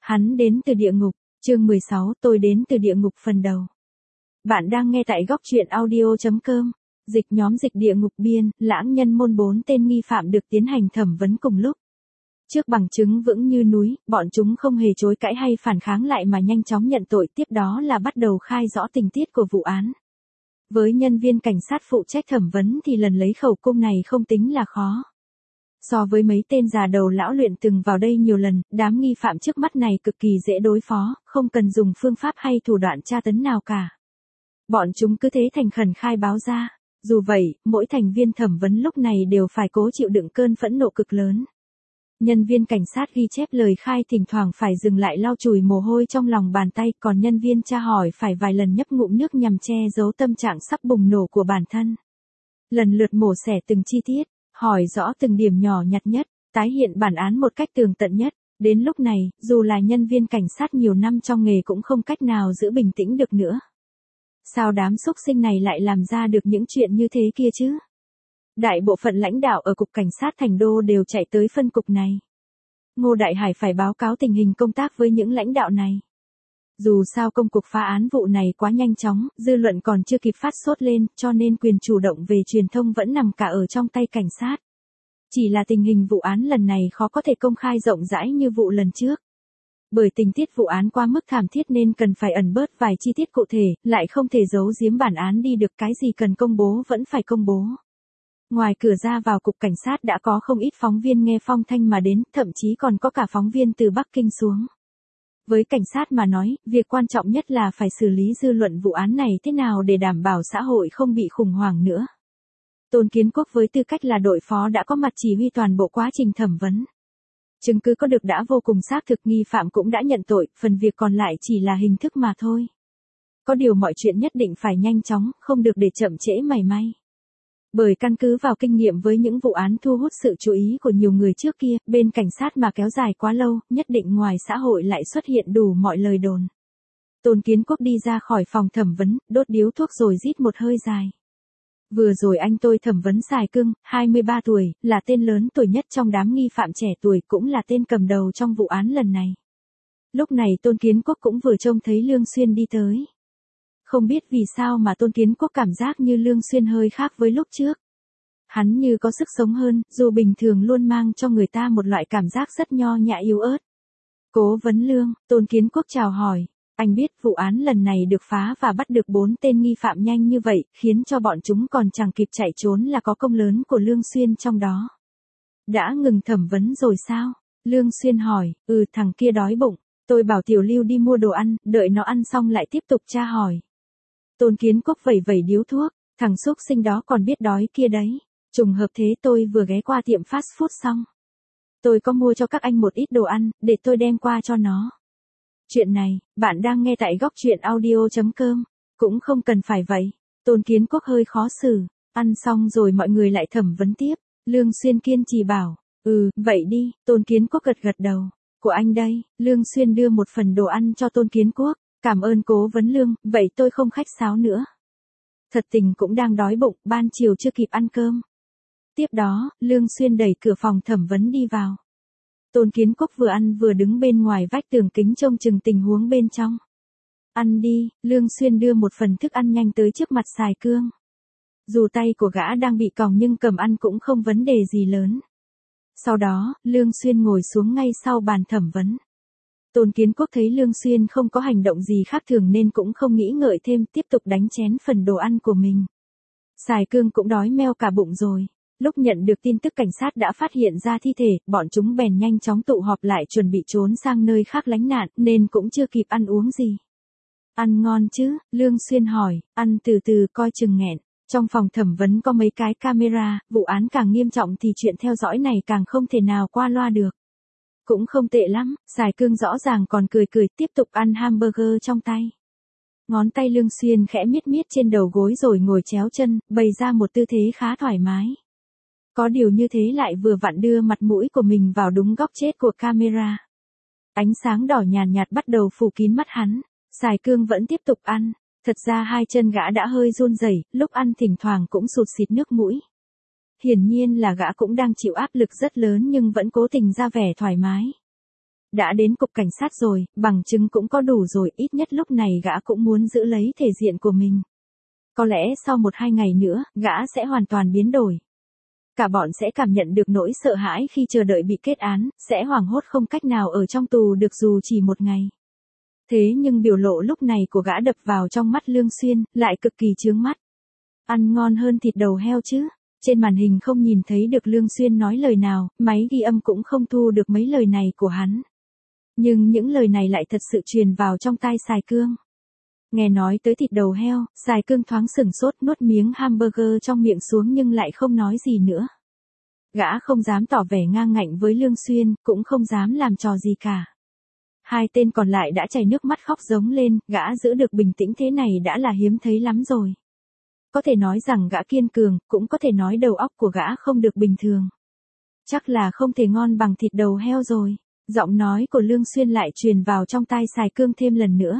Hắn đến từ địa ngục, chương 16, tôi đến từ địa ngục phần đầu. Bạn đang nghe tại góc truyện audio.com. Dịch nhóm dịch địa ngục biên, lãng nhân môn 4 tên nghi phạm được tiến hành thẩm vấn cùng lúc. Trước bằng chứng vững như núi, bọn chúng không hề chối cãi hay phản kháng lại mà nhanh chóng nhận tội, tiếp đó là bắt đầu khai rõ tình tiết của vụ án. Với nhân viên cảnh sát phụ trách thẩm vấn thì lần lấy khẩu cung này không tính là khó. So với mấy tên già đầu lão luyện từng vào đây nhiều lần, đám nghi phạm trước mắt này cực kỳ dễ đối phó, không cần dùng phương pháp hay thủ đoạn tra tấn nào cả. Bọn chúng cứ thế thành khẩn khai báo ra. Dù vậy, mỗi thành viên thẩm vấn lúc này đều phải cố chịu đựng cơn phẫn nộ cực lớn. Nhân viên cảnh sát ghi chép lời khai thỉnh thoảng phải dừng lại lau chùi mồ hôi trong lòng bàn tay, còn nhân viên tra hỏi phải vài lần nhấp ngụm nước nhằm che giấu tâm trạng sắp bùng nổ của bản thân. Lần lượt mổ xẻ từng chi tiết, hỏi rõ từng điểm nhỏ nhặt nhất, tái hiện bản án một cách tường tận nhất. Đến lúc này, dù là nhân viên cảnh sát nhiều năm trong nghề cũng không cách nào giữ bình tĩnh được nữa. Sao đám xúc sinh này lại làm ra được những chuyện như thế kia chứ? Đại bộ phận lãnh đạo ở Cục Cảnh sát Thành Đô đều chạy tới phân cục này. Ngô Đại Hải phải báo cáo tình hình công tác với những lãnh đạo này. Dù sao công cuộc phá án vụ này quá nhanh chóng, dư luận còn chưa kịp phát sốt lên, cho nên quyền chủ động về truyền thông vẫn nằm cả ở trong tay cảnh sát. Chỉ là tình hình vụ án lần này khó có thể công khai rộng rãi như vụ lần trước. Bởi tình tiết vụ án quá mức thảm thiết nên cần phải ẩn bớt vài chi tiết cụ thể, lại không thể giấu giếm bản án đi được, cái gì cần công bố vẫn phải công bố. Ngoài cửa ra vào Cục Cảnh sát đã có không ít phóng viên nghe phong thanh mà đến, thậm chí còn có cả phóng viên từ Bắc Kinh xuống. Với cảnh sát mà nói, việc quan trọng nhất là phải xử lý dư luận vụ án này thế nào để đảm bảo xã hội không bị khủng hoảng nữa. Tôn Kiến Quốc với tư cách là đội phó đã có mặt chỉ huy toàn bộ quá trình thẩm vấn. Chứng cứ có được đã vô cùng xác thực, nghi phạm cũng đã nhận tội, phần việc còn lại chỉ là hình thức mà thôi. Có điều mọi chuyện nhất định phải nhanh chóng, không được để chậm trễ mảy may. Bởi căn cứ vào kinh nghiệm với những vụ án thu hút sự chú ý của nhiều người trước kia, bên cảnh sát mà kéo dài quá lâu, nhất định ngoài xã hội lại xuất hiện đủ mọi lời đồn. Tôn Kiến Quốc đi ra khỏi phòng thẩm vấn, đốt điếu thuốc rồi rít một hơi dài. Vừa rồi anh tôi thẩm vấn Sài Cưng, 23 tuổi, là tên lớn tuổi nhất trong đám nghi phạm trẻ tuổi, cũng là tên cầm đầu trong vụ án lần này. Lúc này Tôn Kiến Quốc cũng vừa trông thấy Lương Xuyên đi tới. Không biết vì sao mà Tôn Kiến Quốc cảm giác như Lương Xuyên hơi khác với lúc trước. Hắn như có sức sống hơn, dù bình thường luôn mang cho người ta một loại cảm giác rất nho nhã yếu ớt. Cố vấn Lương, Tôn Kiến Quốc chào hỏi. Anh biết vụ án lần này được phá và bắt được 4 tên nghi phạm nhanh như vậy, khiến cho bọn chúng còn chẳng kịp chạy trốn là có công lớn của Lương Xuyên trong đó. Đã ngừng thẩm vấn rồi sao? Lương Xuyên hỏi, thằng kia đói bụng, tôi bảo Tiểu Lưu đi mua đồ ăn, đợi nó ăn xong lại tiếp tục tra hỏi. Tôn Kiến Quốc vẩy vẩy điếu thuốc, thằng xúc sinh đó còn biết đói kia đấy. Trùng hợp thế tôi vừa ghé qua tiệm fast food xong. Tôi có mua cho các anh một ít đồ ăn, để tôi đem qua cho nó. Chuyện này, bạn đang nghe tại góc truyện audio.com. Cũng không cần phải vậy. Tôn Kiến Quốc hơi khó xử. Ăn xong rồi mọi người lại thẩm vấn tiếp. Lương Xuyên kiên trì bảo. Vậy đi. Tôn Kiến Quốc gật gật đầu. Của anh đây. Lương Xuyên đưa một phần đồ ăn cho Tôn Kiến Quốc. Cảm ơn cố vấn Lương, vậy tôi không khách sáo nữa. Thật tình cũng đang đói bụng, ban chiều chưa kịp ăn cơm. Tiếp đó, Lương Xuyên đẩy cửa phòng thẩm vấn đi vào. Tôn Kiến Quốc vừa ăn vừa đứng bên ngoài vách tường kính trông chừng tình huống bên trong. Ăn đi, Lương Xuyên đưa một phần thức ăn nhanh tới trước mặt Sài Cương. Dù tay của gã đang bị còng nhưng cầm ăn cũng không vấn đề gì lớn. Sau đó, Lương Xuyên ngồi xuống ngay sau bàn thẩm vấn. Tôn Kiến Quốc thấy Lương Xuyên không có hành động gì khác thường nên cũng không nghĩ ngợi thêm, tiếp tục đánh chén phần đồ ăn của mình. Sài Cương cũng đói meo cả bụng rồi. Lúc nhận được tin tức cảnh sát đã phát hiện ra thi thể, bọn chúng bèn nhanh chóng tụ họp lại chuẩn bị trốn sang nơi khác lánh nạn, nên cũng chưa kịp ăn uống gì. Ăn ngon chứ? Lương Xuyên hỏi, ăn từ từ coi chừng nghẹn. Trong phòng thẩm vấn có mấy cái camera, vụ án càng nghiêm trọng thì chuyện theo dõi này càng không thể nào qua loa được. Cũng không tệ lắm, Sài Cương rõ ràng còn cười cười tiếp tục ăn hamburger trong tay. Ngón tay Lương Xuyên khẽ miết miết trên đầu gối rồi ngồi chéo chân, bày ra một tư thế khá thoải mái. Có điều như thế lại vừa vặn đưa mặt mũi của mình vào đúng góc chết của camera. Ánh sáng đỏ nhàn nhạt bắt đầu phủ kín mắt hắn. Sài Cương vẫn tiếp tục ăn. Thật ra hai chân gã đã hơi run rẩy, lúc ăn thỉnh thoảng cũng sụt xịt nước mũi. Hiển nhiên là gã cũng đang chịu áp lực rất lớn nhưng vẫn cố tình ra vẻ thoải mái. Đã đến cục cảnh sát rồi, bằng chứng cũng có đủ rồi, ít nhất lúc này gã cũng muốn giữ lấy thể diện của mình. Có lẽ sau 1-2 ngày nữa, gã sẽ hoàn toàn biến đổi. Cả bọn sẽ cảm nhận được nỗi sợ hãi khi chờ đợi bị kết án, sẽ hoảng hốt không cách nào ở trong tù được dù chỉ 1 ngày. Thế nhưng biểu lộ lúc này của gã đập vào trong mắt Lương Xuyên, lại cực kỳ chướng mắt. Ăn ngon hơn thịt đầu heo chứ. Trên màn hình không nhìn thấy được Lương Xuyên nói lời nào, máy ghi âm cũng không thu được mấy lời này của hắn. Nhưng những lời này lại thật sự truyền vào trong tai Sài Cương. Nghe nói tới thịt đầu heo, Sài Cương thoáng sửng sốt nuốt miếng hamburger trong miệng xuống nhưng lại không nói gì nữa. Gã không dám tỏ vẻ ngang ngạnh với Lương Xuyên, cũng không dám làm trò gì cả. Hai tên còn lại đã chảy nước mắt khóc rống lên, gã giữ được bình tĩnh thế này đã là hiếm thấy lắm rồi. Có thể nói rằng gã kiên cường, cũng có thể nói đầu óc của gã không được bình thường. Chắc là không thể ngon bằng thịt đầu heo rồi. Giọng nói của Lương Xuyên lại truyền vào trong tai Sài Cương thêm lần nữa.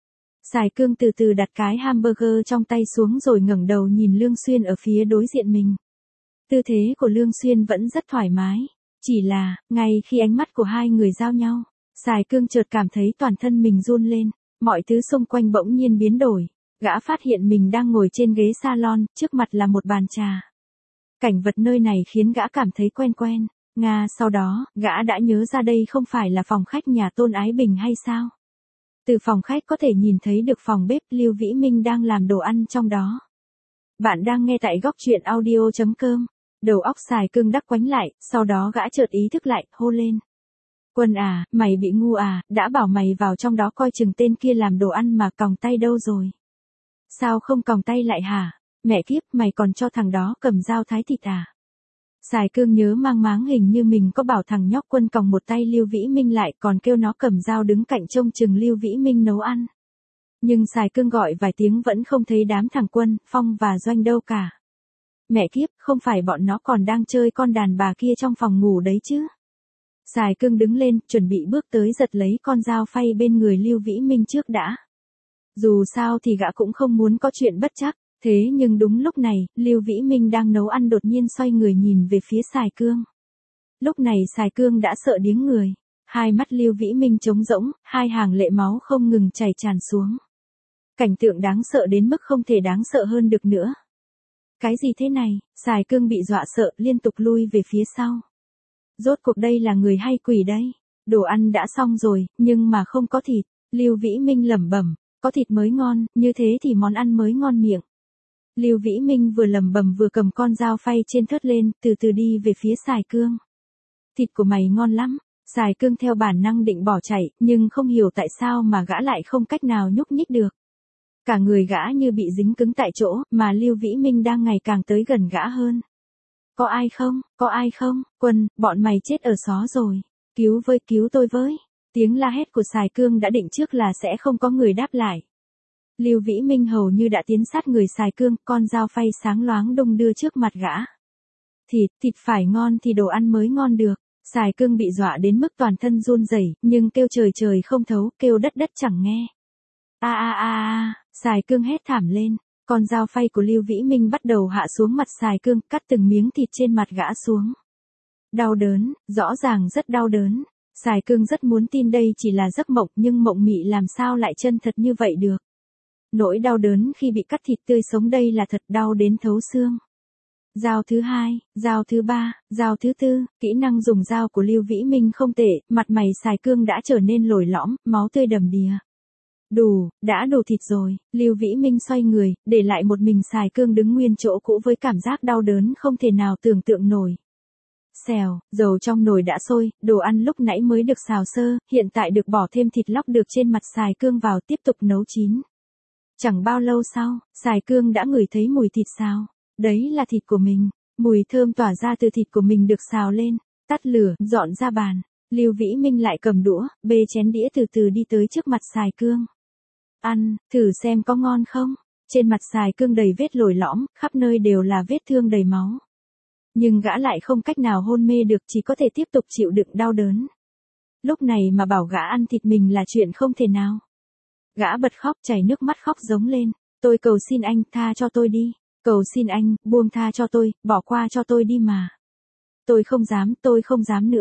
Sài Cương từ từ đặt cái hamburger trong tay xuống rồi ngẩng đầu nhìn Lương Xuyên ở phía đối diện mình. Tư thế của Lương Xuyên vẫn rất thoải mái. Chỉ là, ngay khi ánh mắt của hai người giao nhau, Sài Cương chợt cảm thấy toàn thân mình run lên. Mọi thứ xung quanh bỗng nhiên biến đổi. Gã phát hiện mình đang ngồi trên ghế salon, trước mặt là một bàn trà. Cảnh vật nơi này khiến gã cảm thấy quen quen. Sau đó, gã đã nhớ ra đây không phải là phòng khách nhà Tôn Ái Bình hay sao? Từ phòng khách có thể nhìn thấy được phòng bếp Lưu Vĩ Minh đang làm đồ ăn trong đó. Bạn đang nghe tại góc truyện audio.com. Đầu óc Sài Cương đắc quánh lại, sau đó gã chợt ý thức lại, hô lên. Quân à, mày bị ngu à, đã bảo mày vào trong đó coi chừng tên kia làm đồ ăn mà còng tay đâu rồi? Sao không còng tay lại hả? Mẹ kiếp, mày còn cho thằng đó cầm dao thái thịt à? Sài Cương nhớ mang máng hình như mình có bảo thằng nhóc Quân còng một tay Lưu Vĩ Minh lại còn kêu nó cầm dao đứng cạnh trông chừng Lưu Vĩ Minh nấu ăn. Nhưng Sài Cương gọi vài tiếng vẫn không thấy đám thằng Quân, Phong và Doanh đâu cả. Mẹ kiếp, không phải bọn nó còn đang chơi con đàn bà kia trong phòng ngủ đấy chứ? Sài Cương đứng lên, chuẩn bị bước tới giật lấy con dao phay bên người Lưu Vĩ Minh trước đã. Dù sao thì gã cũng không muốn có chuyện bất trắc. Thế nhưng đúng lúc này, Lưu Vĩ Minh đang nấu ăn đột nhiên xoay người nhìn về phía Sài Cương. Lúc này Sài Cương đã sợ điếng người. Hai mắt Lưu Vĩ Minh trống rỗng, hai hàng lệ máu không ngừng chảy tràn xuống. Cảnh tượng đáng sợ đến mức không thể đáng sợ hơn được nữa. Cái gì thế này? Sài Cương bị dọa sợ, liên tục lui về phía sau. Rốt cuộc đây là người hay quỷ đây? Đồ ăn đã xong rồi, nhưng mà không có thịt. Lưu Vĩ Minh lẩm bẩm, có thịt mới ngon, như thế thì món ăn mới ngon miệng. Lưu Vĩ Minh vừa lẩm bẩm vừa cầm con dao phay trên thớt lên, từ từ đi về phía Sài Cương. Thịt của mày ngon lắm. Sài Cương theo bản năng định bỏ chạy, nhưng không hiểu tại sao mà gã lại không cách nào nhúc nhích được. Cả người gã như bị dính cứng tại chỗ, mà Lưu Vĩ Minh đang ngày càng tới gần gã hơn. Có ai không? Có ai không? Quân, bọn mày chết ở xó rồi. Cứu tôi với. Tiếng la hét của Sài Cương đã định trước là sẽ không có người đáp lại. Lưu Vĩ Minh hầu như đã tiến sát người Sài Cương, con dao phay sáng loáng đung đưa trước mặt gã. Thịt phải ngon thì đồ ăn mới ngon được. Sài Cương bị dọa đến mức toàn thân run rẩy, nhưng kêu trời trời không thấu, kêu đất đất chẳng nghe. Sài Cương hét thảm lên. Con dao phay của Lưu Vĩ Minh bắt đầu hạ xuống mặt Sài Cương, cắt từng miếng thịt trên mặt gã xuống. Đau đớn, rõ ràng rất đau đớn. Sài Cương rất muốn tin đây chỉ là giấc mộng, nhưng mộng mị làm sao lại chân thật như vậy được. Nỗi đau đớn khi bị cắt thịt tươi sống đây là thật đau đến thấu xương. Dao thứ hai, dao thứ ba, dao thứ tư, kỹ năng dùng dao của Lưu Vĩ Minh không tệ, mặt mày Sài Cương đã trở nên lồi lõm, máu tươi đầm đìa. Đã đủ thịt rồi. Lưu Vĩ Minh xoay người, để lại một mình Sài Cương đứng nguyên chỗ cũ với cảm giác đau đớn không thể nào tưởng tượng nổi. Xèo, dầu trong nồi đã sôi, đồ ăn lúc nãy mới được xào sơ, hiện tại được bỏ thêm thịt lóc được trên mặt Sài Cương vào tiếp tục nấu chín. Chẳng bao lâu sau, Sài Cương đã ngửi thấy mùi thịt xào. Đấy là thịt của mình. Mùi thơm tỏa ra từ thịt của mình được xào lên. Tắt lửa, dọn ra bàn. Lưu Vĩ Minh lại cầm đũa, bê chén đĩa từ từ đi tới trước mặt Sài Cương. Ăn, thử xem có ngon không? Trên mặt Sài Cương đầy vết lồi lõm, khắp nơi đều là vết thương đầy máu. Nhưng gã lại không cách nào hôn mê được, chỉ có thể tiếp tục chịu đựng đau đớn. Lúc này mà bảo gã ăn thịt mình là chuyện không thể nào. Gã bật khóc, chảy nước mắt khóc giống lên. Tôi cầu xin anh, tha cho tôi đi. Cầu xin anh, buông tha cho tôi, bỏ qua cho tôi đi mà. Tôi không dám nữa.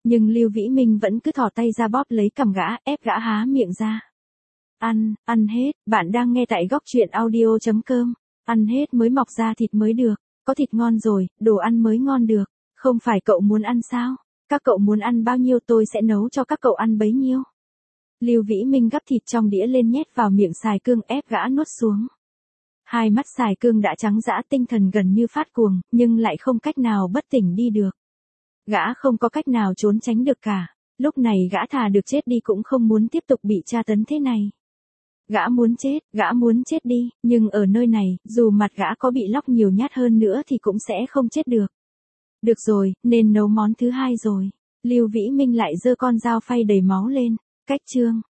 Nhưng Lưu Vĩ Minh vẫn cứ thò tay ra bóp lấy cằm gã, ép gã há miệng ra. Ăn hết, bạn đang nghe tại góc truyện audio.com. Ăn hết mới mọc ra thịt mới được, có thịt ngon rồi, đồ ăn mới ngon được. Không phải cậu muốn ăn sao? Các cậu muốn ăn bao nhiêu tôi sẽ nấu cho các cậu ăn bấy nhiêu. Lưu Vĩ Minh gắp thịt trong đĩa lên nhét vào miệng Sài Cương ép gã nuốt xuống. Hai mắt Sài Cương đã trắng dã, tinh thần gần như phát cuồng, nhưng lại không cách nào bất tỉnh đi được. Gã không có cách nào trốn tránh được cả. Lúc này gã thà được chết đi cũng không muốn tiếp tục bị tra tấn thế này. Gã muốn chết đi, nhưng ở nơi này, dù mặt gã có bị lóc nhiều nhát hơn nữa thì cũng sẽ không chết được. Được rồi, nên nấu món thứ hai rồi. Lưu Vĩ Minh lại giơ con dao phay đầy máu lên. Cách chương